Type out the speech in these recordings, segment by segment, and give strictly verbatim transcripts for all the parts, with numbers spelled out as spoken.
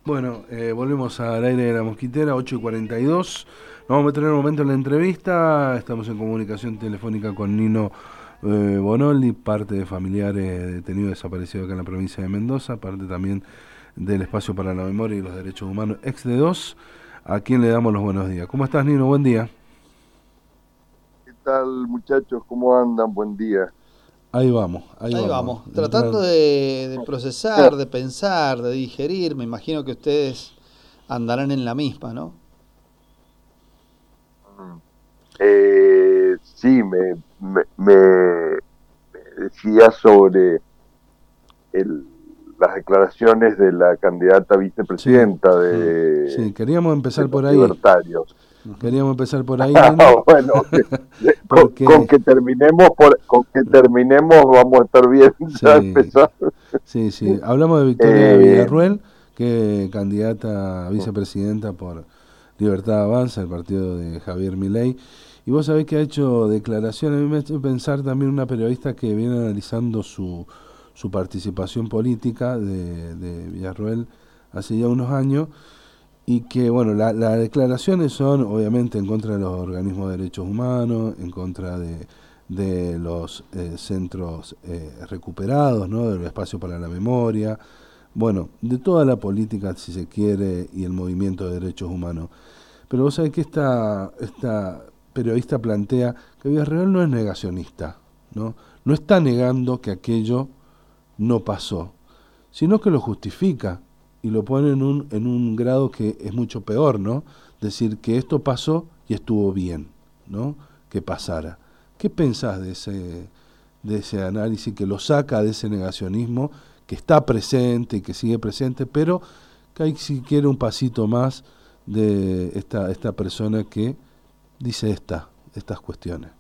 Bueno, eh, volvemos al aire de la mosquitera, ocho y cuarenta y dos. Nos vamos a meter en un momento en la entrevista. Estamos en comunicación telefónica con Nino eh, Bonoldi, parte de familiares detenidos desaparecidos acá en la provincia de Mendoza, parte también del Espacio para la Memoria y los Derechos Humanos, ex de dos, a quien le damos los buenos días. ¿Cómo estás, Nino? Buen día. ¿Qué tal, muchachos? ¿Cómo andan? Buen día. Ahí vamos, ahí Ahí vamos. vamos, Entrar... tratando de, de procesar, de pensar, de digerir. Me imagino que ustedes andarán en la misma, ¿no? Eh, sí, me, me, me decía sobre el, las declaraciones de la candidata a Sí, vicepresidenta de, sí, queríamos de empezar los por ahí. libertarios. Queríamos empezar por ahí, Nino, Bueno, que- de- con, con porque que terminemos por, con que terminemos vamos a estar bien. Ya sí, empezar. sí, sí. Hablamos de Victoria Eh, Villarruel, que es candidata a vicepresidenta por Libertad Avanza, el partido de Javier Milei. Y vos sabés que ha hecho declaraciones. A mí me ha hecho pensar también una periodista que viene analizando su, su participación política de, de Villarruel hace ya unos años. Y que, bueno, la- las declaraciones son obviamente en contra de los organismos de derechos humanos, en contra de, de los eh, centros eh, recuperados, ¿no? Del espacio para la memoria, bueno, de toda la política, si se quiere, y el movimiento de derechos humanos. Pero vos sabés que esta, esta periodista plantea que Villarreal no es negacionista, ¿no? No está negando que aquello no pasó, sino que lo justifica y lo pone en un, en un grado que es mucho peor, ¿no? Decir que esto pasó y estuvo bien, ¿no? Que pasara. ¿Qué pensás de ese, de ese análisis que lo saca de ese negacionismo que está presente y que sigue presente, pero que hay si quiere un pasito más de esta, esta persona que dice esta, estas cuestiones?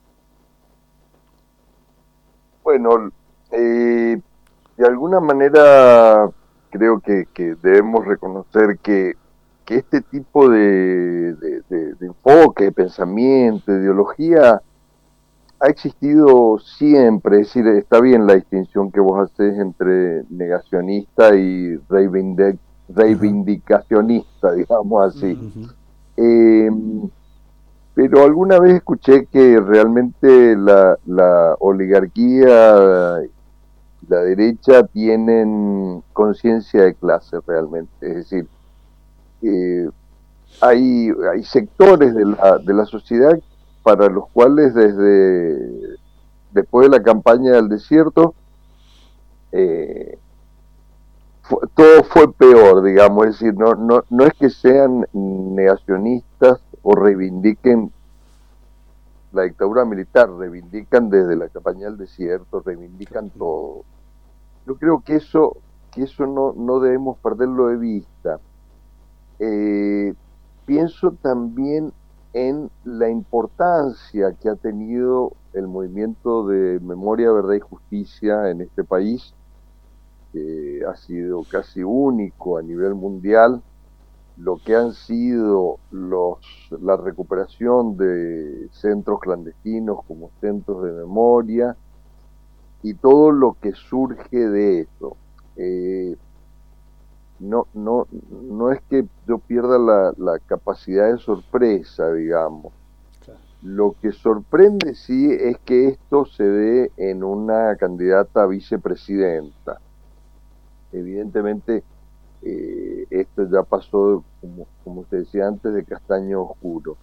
bueno, eh, de alguna manera creo que, que debemos reconocer que, que este tipo de, de, de, de enfoque, de pensamiento, de ideología ha existido siempre. Es decir, está bien la distinción que vos haces entre negacionista y reivindic, Ajá. reivindicacionista, digamos así. Ujú. Uh-huh. Eh, pero alguna vez escuché que realmente la, la oligarquía la derecha tienen conciencia de clase realmente. Es decir, eh, hay, hay sectores de la, de la sociedad para los cuales desde después de la campaña del desierto eh, fue, todo fue peor, digamos. Es decir, no, no, no es que sean negacionistas o reivindiquen la dictadura militar, reivindican desde la campaña del desierto, reivindican todo. Yo creo que eso, que eso no, no debemos perderlo de vista. Eh, Pienso también en la importancia que ha tenido el movimiento de memoria, verdad y justicia en este país, que ha sido casi único a nivel mundial, lo que han sido los, la recuperación de centros clandestinos como centros de memoria y todo lo que surge de eso. Eh, no, no, no es que yo pierda la, la capacidad de sorpresa, digamos. Claro. Lo que sorprende sí es que esto se dé en una candidata a vicepresidenta. Evidentemente, eh, esto ya pasó, como, como usted decía antes, de castaño oscuro.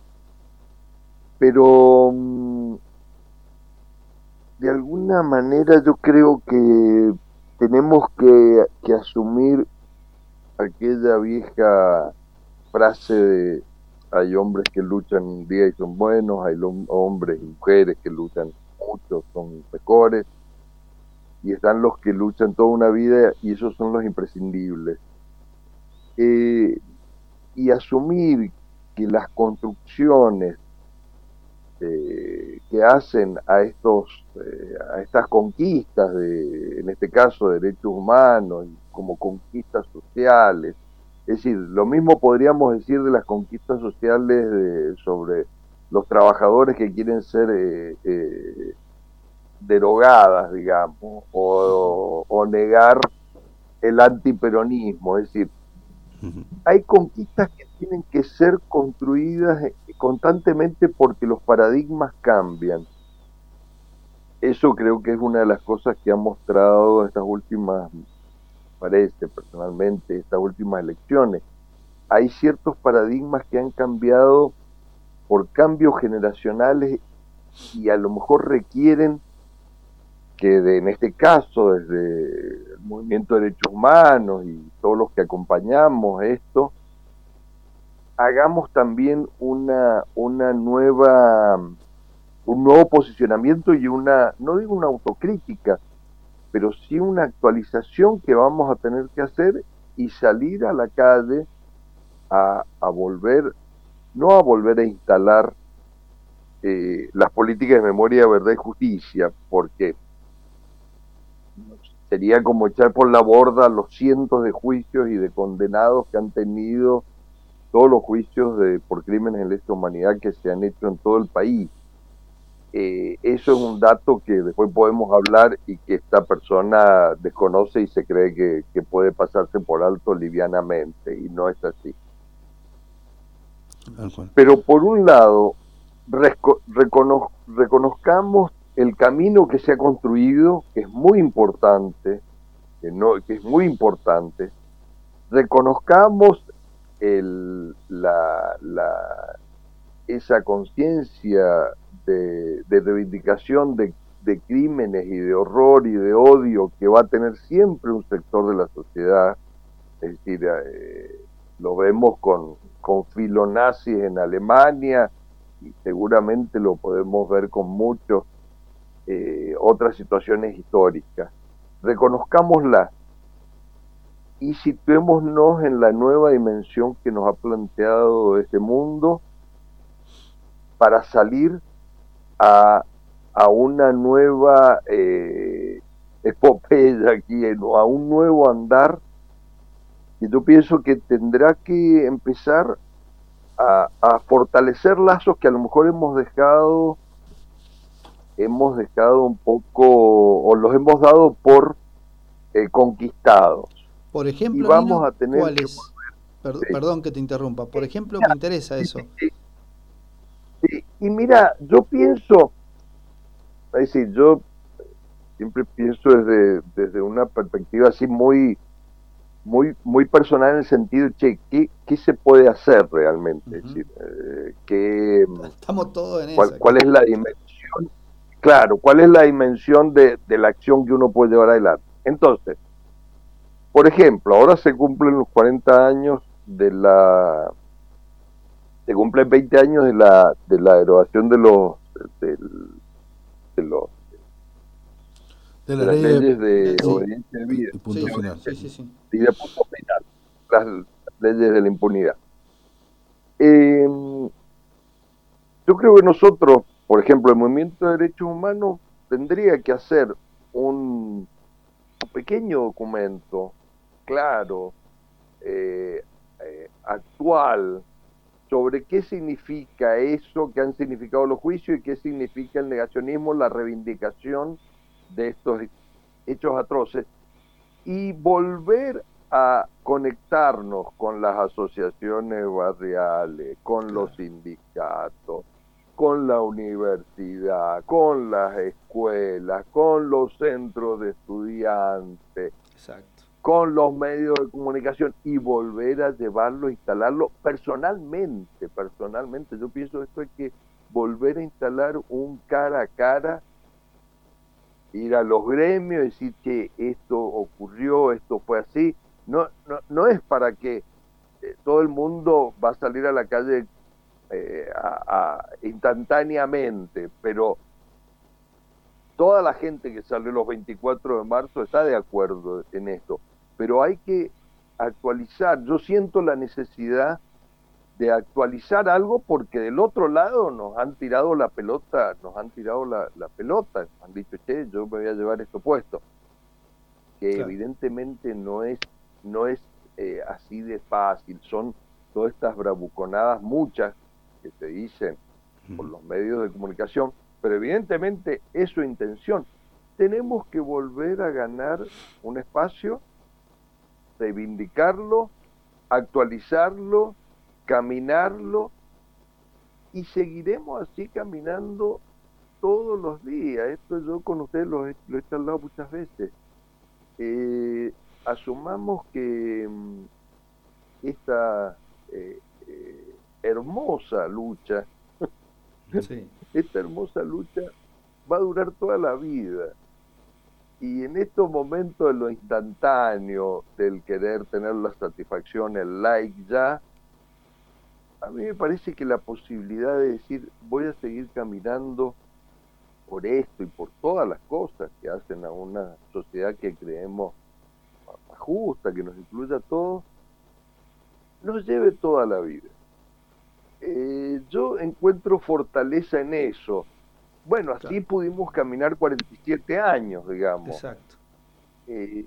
Pero mm, de alguna manera yo creo que tenemos que, que asumir aquella vieja frase de hay hombres que luchan un día y son buenos, hay hombres y mujeres que luchan mucho, son mejores, y están los que luchan toda una vida y esos son los imprescindibles. Eh, y asumir que las construcciones eh, que hacen a estos eh, a estas conquistas de, en este caso, de derechos humanos, como conquistas sociales. Es decir, lo mismo podríamos decir de las conquistas sociales de, sobre los trabajadores que quieren ser eh, eh, derogadas, digamos, o, o negar el antiperonismo. Es decir, Ujú. Hay conquistas que tienen que ser construidas constantemente porque los paradigmas cambian. Eso creo que es una de las cosas que ha mostrado estas últimas, parece personalmente, estas últimas elecciones. Hay ciertos paradigmas que han cambiado por cambios generacionales y a lo mejor requieren que de, en este caso desde el movimiento de derechos humanos y todos los que acompañamos esto, hagamos también una, una nueva, un nuevo posicionamiento y una, no digo una autocrítica, pero sí una actualización que vamos a tener que hacer y salir a la calle a, a volver, no a volver a instalar eh, las políticas de memoria, verdad y justicia, porque sería como echar por la borda los cientos de juicios y de condenados que han tenido todos los juicios de, por crímenes de lesa humanidad que se han hecho en todo el país. Eh, eso es un dato que después podemos hablar y que esta persona desconoce y se cree que, que puede pasarse por alto livianamente, y no es así. Pero por un lado, reco recono reconozcamos el camino que se ha construido, que es muy importante, que, no, que es muy importante, reconozcamos el, la, la, esa conciencia de, de reivindicación de, de crímenes y de horror y de odio que va a tener siempre un sector de la sociedad. Es decir, eh, lo vemos con, con filonazis en Alemania y seguramente lo podemos ver con muchas eh, otras situaciones históricas. Reconozcámosla y situémonos en la nueva dimensión que nos ha planteado este mundo para salir a, a una nueva eh, epopeya aquí, a un nuevo andar, y yo pienso que tendrá que empezar a, a fortalecer lazos que a lo mejor hemos dejado, hemos dejado un poco, o los hemos dado por eh, conquistados. Por ejemplo, y vamos Nino, a tener ¿cuál que es? volver, Perd sí. Perdón que te interrumpa. Por ejemplo, me interesa eso. Sí, sí. Y mira, yo pienso, es decir, yo siempre pienso desde, desde una perspectiva así muy, muy, muy personal, en el sentido, che, ¿qué, qué se puede hacer realmente? Uh-huh. Es decir, eh, ¿qué, Estamos todos en cuál, esa. ¿Cuál es la dimensión? Claro, ¿cuál es la dimensión de, de la acción que uno puede llevar adelante? Entonces, por ejemplo, ahora se cumplen los cuarenta años de la... Se cumplen veinte años de la, de la derogación de los... De, de los de, de la las ley leyes de, de sí, obediencia de vida. Y punto sí, final. Sí, sí, sí. Y de punto final. Las, las leyes de la impunidad. Eh, yo creo que nosotros, por ejemplo, el movimiento de derechos humanos tendría que hacer un, un pequeño documento claro, eh, eh, actual, sobre qué significa eso que han significado los juicios y qué significa el negacionismo, la reivindicación de estos hechos atroces, y volver a conectarnos con las asociaciones barriales, con los sindicatos, con la universidad, con las escuelas, con los centros de estudiantes. Exacto. Con los medios de comunicación, y volver a llevarlo, instalarlo personalmente, personalmente. Yo pienso esto hay que volver a instalar un cara a cara, ir a los gremios, decir que esto ocurrió, esto fue así. No, no, no es para que eh, todo el mundo va a salir a la calle eh, a, a, instantáneamente, pero toda la gente que salió los veinticuatro de marzo está de acuerdo en esto. Pero hay que actualizar. Yo siento la necesidad de actualizar algo porque del otro lado nos han tirado la pelota, nos han tirado la, la pelota, han dicho, che, yo me voy a llevar esto puesto. Que claro, evidentemente no es, no es eh, así de fácil. Son todas estas bravuconadas, muchas, que se dicen por los medios de comunicación, pero evidentemente es su intención. Tenemos que volver a ganar un espacio, reivindicarlo actualizarlo, caminarlo, y seguiremos así caminando todos los días. Esto yo con ustedes lo he, lo he charlado muchas veces. Eh, asumamos que um, esta eh, eh, hermosa lucha, sí. esta hermosa lucha va a durar toda la vida. Y en estos momentos de lo instantáneo, del querer tener la satisfacción, el like ya, a mí me parece que la posibilidad de decir voy a seguir caminando por esto y por todas las cosas que hacen a una sociedad que creemos más justa, que nos incluya a todos, nos lleve toda la vida. Eh, yo encuentro fortaleza en eso. Bueno, así claro. Pudimos caminar cuarenta y siete años, digamos. Exacto. Eh,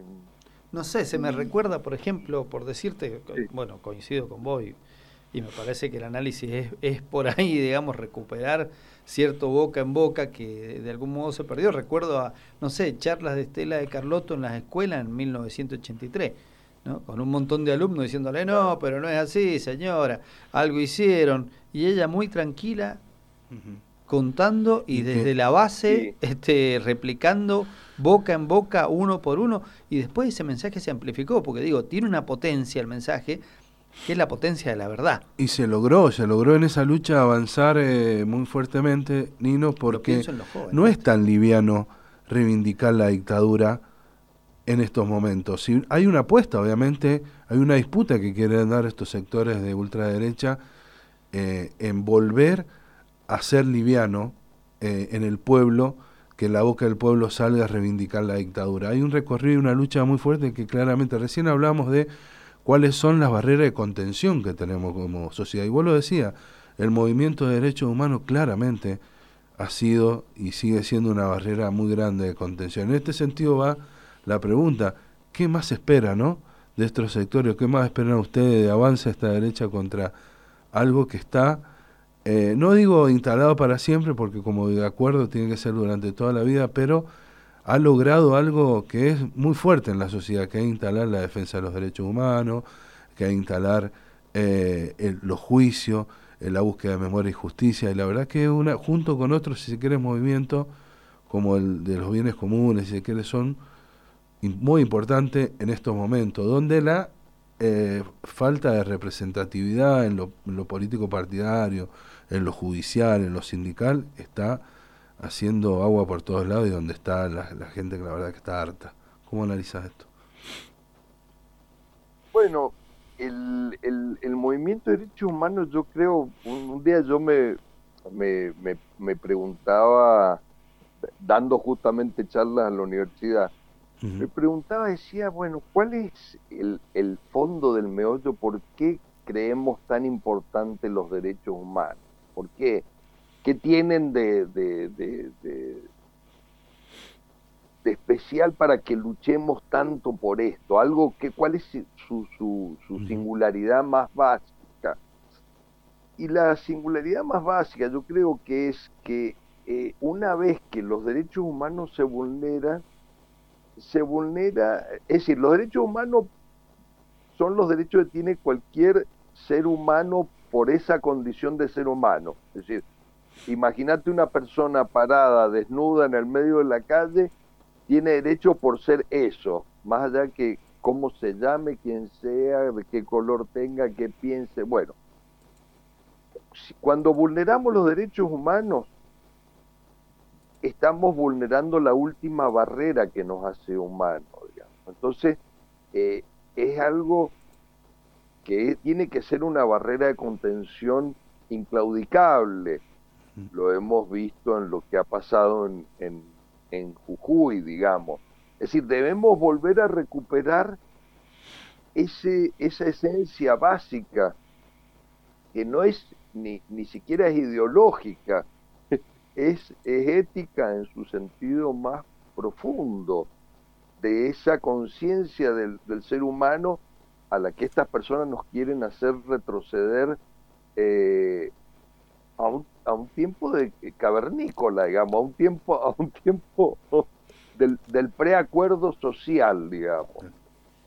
no sé, se me recuerda, por ejemplo, por decirte, sí. Bueno, coincido con vos y, y me parece que el análisis es, es por ahí, digamos, recuperar cierto boca en boca que de, de algún modo se perdió. Recuerdo a, no sé, charlas de Estela de Carlotto en las escuelas en mil novecientos ochenta y tres, ¿no? Con un montón de alumnos diciéndole, no, pero no es así, señora, algo hicieron. Y ella muy tranquila, uh-huh. contando y desde la base sí. este, replicando boca en boca, uno por uno, y después ese mensaje se amplificó, porque digo, tiene una potencia el mensaje, que es la potencia de la verdad. Y se logró, se logró en esa lucha avanzar eh, muy fuertemente, Nino, porque jóvenes, no es tan liviano reivindicar la dictadura en estos momentos. Si hay una apuesta, obviamente, hay una disputa que quieren dar estos sectores de ultraderecha eh, en volver a ser liviano eh, en el pueblo, que la boca del pueblo salga a reivindicar la dictadura. Hay un recorrido y una lucha muy fuerte que claramente, recién hablamos de cuáles son las barreras de contención que tenemos como sociedad. Y vos lo decías, el movimiento de derechos humanos claramente ha sido y sigue siendo una barrera muy grande de contención. En este sentido va la pregunta, ¿qué más espera, no, de estos sectores? ¿Qué más esperan ustedes de avance a esta derecha contra algo que está, eh, no digo instalado para siempre, porque como de acuerdo tiene que ser durante toda la vida, pero ha logrado algo que es muy fuerte en la sociedad, que es instalar la defensa de los derechos humanos, que es instalar eh, el, los juicios, eh, la búsqueda de memoria y justicia, y la verdad que una, junto con otros, si se quiere, movimientos como el de los bienes comunes, si se quiere, son muy importantes en estos momentos, donde la eh, falta de representatividad en lo, en lo político partidario, en lo judicial, en lo sindical, está haciendo agua por todos lados y donde está la, la gente que la verdad que está harta. ¿Cómo analizas esto? Bueno, el, el, el movimiento de derechos humanos, yo creo, un, un día yo me, me, me, me preguntaba, dando justamente charlas en la universidad, uh-huh. me preguntaba, decía, bueno, ¿cuál es el, el fondo del meollo? ¿Por qué creemos tan importantes los derechos humanos? ¿Por qué? ¿Qué tienen de, de, de, de, de especial para que luchemos tanto por esto? Algo que, ¿cuál es su, su, su singularidad más básica? Y la singularidad más básica yo creo que es que eh, una vez que los derechos humanos se vulneran, se vulnera, es decir, los derechos humanos son los derechos que tiene cualquier ser humano por esa condición de ser humano. Es decir, imagínate una persona parada, desnuda en el medio de la calle, tiene derecho por ser eso, más allá que cómo se llame, quién sea, de qué color tenga, qué piense. Bueno, cuando vulneramos los derechos humanos, estamos vulnerando la última barrera que nos hace humanos, digamos. Entonces, eh, es algo que tiene que ser una barrera de contención inclaudicable. Lo hemos visto en lo que ha pasado en, en, en Jujuy, digamos. Es decir, debemos volver a recuperar ese, esa esencia básica, que no es ni, ni siquiera es ideológica, es, es ética en su sentido más profundo, de esa conciencia del, del ser humano a la que estas personas nos quieren hacer retroceder eh, a un a un tiempo de cavernícola, digamos, a un tiempo, a un tiempo del, del preacuerdo social, digamos.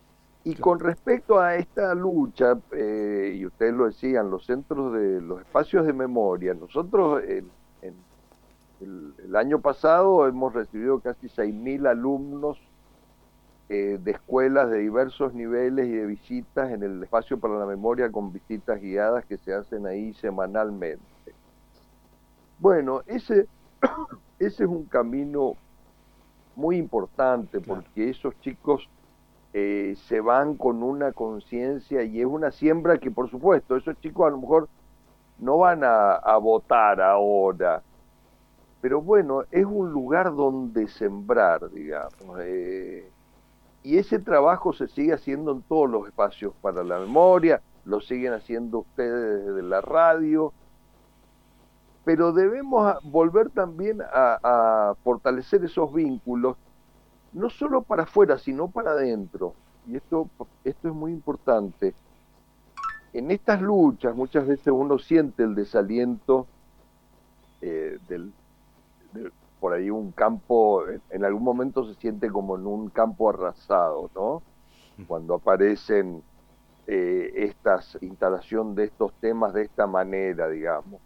Y con respecto a esta lucha, eh, y ustedes lo decían, los centros de los espacios de memoria, nosotros en, en el, el año pasado hemos recibido casi seis mil alumnos eh, de escuelas de diversos niveles y de visitas en el espacio para la memoria, con visitas guiadas que se hacen ahí semanalmente. Bueno, ese, ese es un camino muy importante, porque claro, esos chicos eh, se van con una conciencia, y es una siembra que, por supuesto, esos chicos a lo mejor no van a, a votar ahora, pero bueno, es un lugar donde sembrar, digamos, eh, y ese trabajo se sigue haciendo en todos los espacios para la memoria, lo siguen haciendo ustedes desde la radio, pero debemos volver también a, a fortalecer esos vínculos, no solo para afuera, sino para adentro. Y esto, esto es muy importante. En estas luchas muchas veces uno siente el desaliento eh, del, del, por ahí un campo, en algún momento se siente como en un campo arrasado, ¿no? Cuando aparecen eh, estas instalación de estos temas de esta manera, digamos.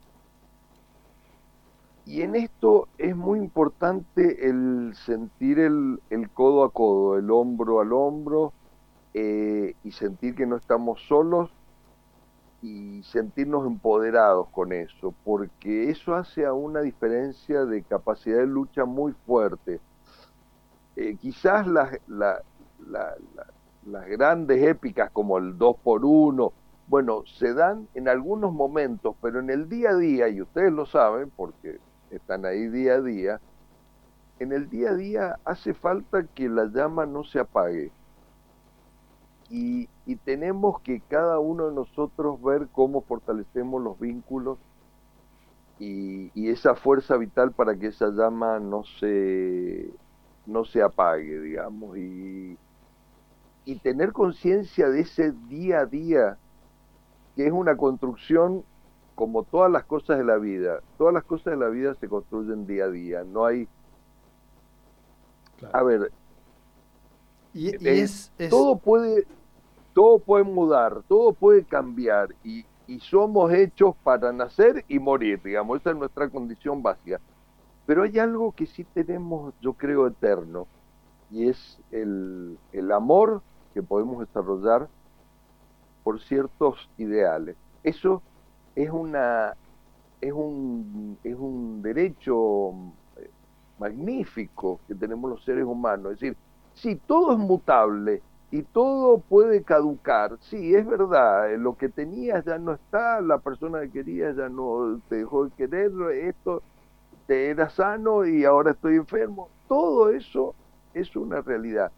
Y en esto es muy importante el sentir el, el codo a codo, el hombro al hombro, eh, y sentir que no estamos solos y sentirnos empoderados con eso, porque eso hace a una diferencia de capacidad de lucha muy fuerte. Eh, quizás las, la, la, la, las grandes épicas como el dos por uno, bueno, se dan en algunos momentos, pero en el día a día, y ustedes lo saben porque están ahí día a día, en el día a día hace falta que la llama no se apague. Y, y tenemos que cada uno de nosotros ver cómo fortalecemos los vínculos y, y esa fuerza vital para que esa llama no se, no se apague, digamos, y, y tener conciencia de ese día a día, que es una construcción como todas las cosas de la vida. Todas las cosas de la vida se construyen día a día, no hay... Claro. A ver, y, y es, es... todo puede... todo puede mudar, todo puede cambiar, y, y somos hechos para nacer y morir, digamos, esa es nuestra condición básica. Pero hay algo que sí tenemos, yo creo, eterno, y es el, el amor que podemos desarrollar por ciertos ideales. Eso es una es un es un derecho magnífico que tenemos los seres humanos, es decir, sí, todo es mutable y todo puede caducar, sí, es verdad, lo que tenías ya no está, la persona que querías ya no te dejó de querer, esto, te era sano y ahora estoy enfermo, todo eso es una realidad,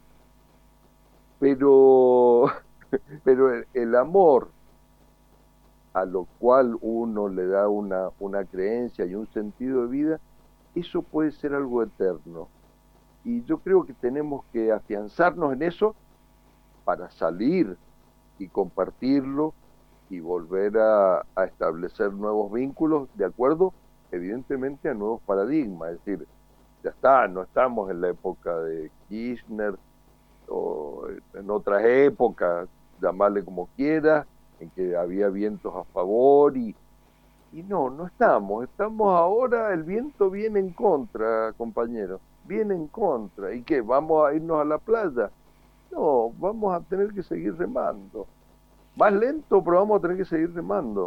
pero, pero el, el amor a lo cual uno le da una, una creencia y un sentido de vida, eso puede ser algo eterno, y yo creo que tenemos que afianzarnos en eso para salir y compartirlo y volver a, a establecer nuevos vínculos de acuerdo, evidentemente, a nuevos paradigmas. Es decir, ya está, no estamos en la época de Kirchner o en otras épocas, llamarle como quiera, en que había vientos a favor y, y no, no estamos. Estamos ahora, el viento viene en contra, compañeros, viene en contra. ¿Y qué? ¿Vamos a irnos a la playa? No, vamos a tener que seguir remando. Más lento, pero vamos a tener que seguir remando.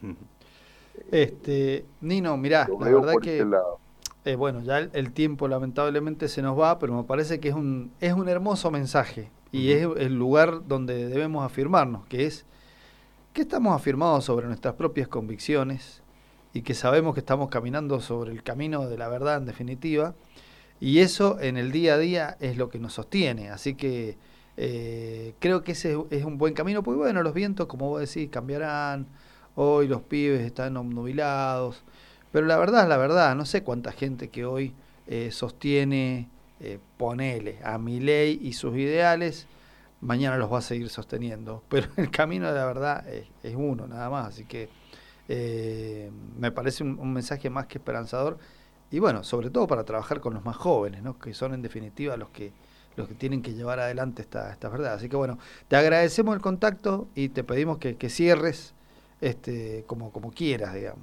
Este, Nino, mirá, Lo la verdad que eh, bueno, ya el, el tiempo lamentablemente se nos va, pero me parece que es un es un hermoso mensaje y uh-huh. es el lugar donde debemos afirmarnos, que es que estamos afirmados sobre nuestras propias convicciones y que sabemos que estamos caminando sobre el camino de la verdad en definitiva, y eso en el día a día es lo que nos sostiene, así que eh, creo que ese es un buen camino, porque bueno, los vientos, como vos decís, cambiarán, hoy los pibes están obnubilados, pero la verdad es la verdad, no sé cuánta gente que hoy eh, sostiene, eh, ponele, a Milei y sus ideales, mañana los va a seguir sosteniendo, pero el camino de la verdad es, es uno nada más, así que eh, me parece un, un mensaje más que esperanzador, y bueno, sobre todo para trabajar con los más jóvenes, ¿no? Que son en definitiva los que los que tienen que llevar adelante esta, esta verdad. Así que bueno, te agradecemos el contacto y te pedimos que, que cierres este, como, como quieras, digamos.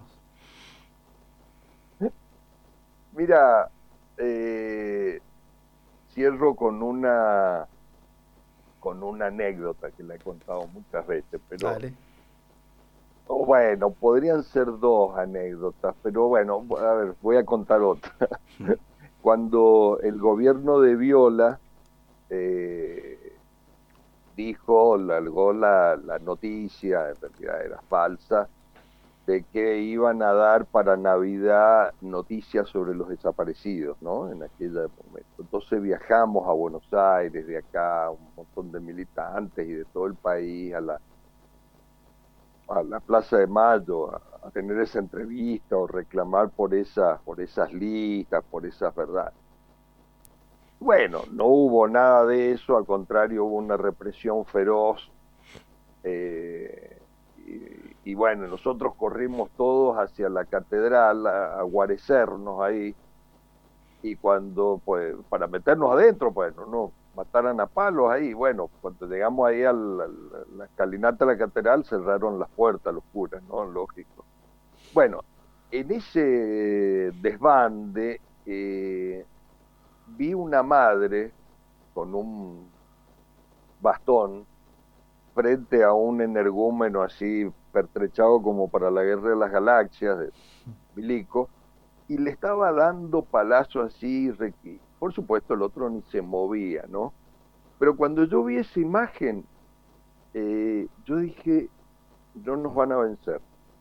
Mira, eh, cierro con una con una anécdota que la he contado muchas veces, pero Dale. oh, bueno, podrían ser dos anécdotas, pero bueno, a ver, voy a contar otra. Cuando el gobierno de Viola eh, dijo, largó la, la noticia, en realidad era falsa, de que iban a dar para Navidad noticias sobre los desaparecidos, ¿no? En aquel momento. Entonces viajamos a Buenos Aires, de acá, un montón de militantes y de todo el país, a la, a la Plaza de Mayo, a, a tener esa entrevista o reclamar por esas, por esas listas, por esas verdades. Bueno, no hubo nada de eso, al contrario, hubo una represión feroz. Eh, Y, y bueno, nosotros corrimos todos hacia la catedral a, a guarecernos ahí, y cuando, pues, para meternos adentro, pues, no nos mataran a palos ahí. Bueno, cuando llegamos ahí a la, a la escalinata de la catedral, cerraron las puertas los curas, ¿no? Lógico. Bueno, en ese desbande eh, vi una madre con un bastón frente a un energúmeno así pertrechado como para la Guerra de las Galaxias de Milico, y le estaba dando palazos así, por supuesto el otro ni se movía, ¿no? Pero cuando yo vi esa imagen, eh, yo dije, no nos van a vencer.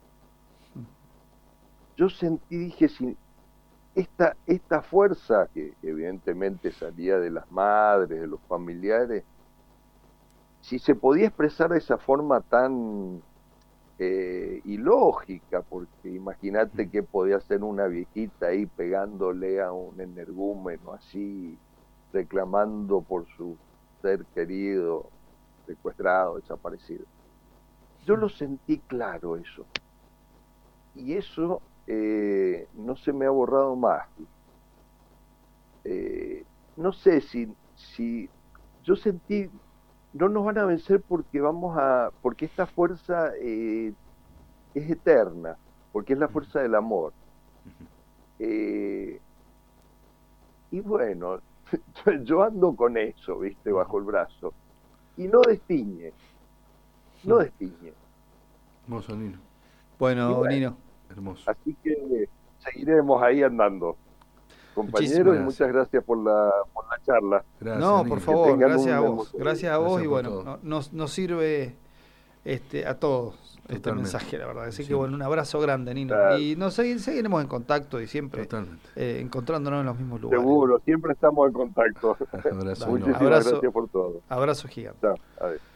Yo sentí, dije, si esta, esta fuerza que evidentemente salía de las madres, de los familiares, si se podía expresar de esa forma tan eh, ilógica, porque imagínate que podía ser una viejita ahí pegándole a un energúmeno así, reclamando por su ser querido, secuestrado, desaparecido. Yo lo sentí claro eso. Y eso eh, no se me ha borrado más. Eh, no sé si, si yo sentí... No nos van a vencer porque vamos a, porque esta fuerza eh, es eterna, porque es la fuerza del amor. Eh, y bueno, yo ando con eso, viste, bajo el brazo. Y no destiñe, no destiñe. Hermoso, Nino. Bueno, bueno, Nino. Hermoso. Así que seguiremos ahí andando. Compañeros, y muchas gracias por la, por la charla. Gracias, no, Nino. Por favor, gracias a vos. Gracias a vos, gracias y bueno, no, nos, nos sirve este, a todos. Totalmente. Este mensaje, la verdad. Así sí. que bueno, un abrazo grande, Nino. Claro. Y nos seguiremos en contacto y siempre eh, encontrándonos en los mismos lugares. Seguro, siempre estamos en contacto. Abrazo, Muchísimas abrazo, gracias por todo. Abrazo gigante. Chao, adiós.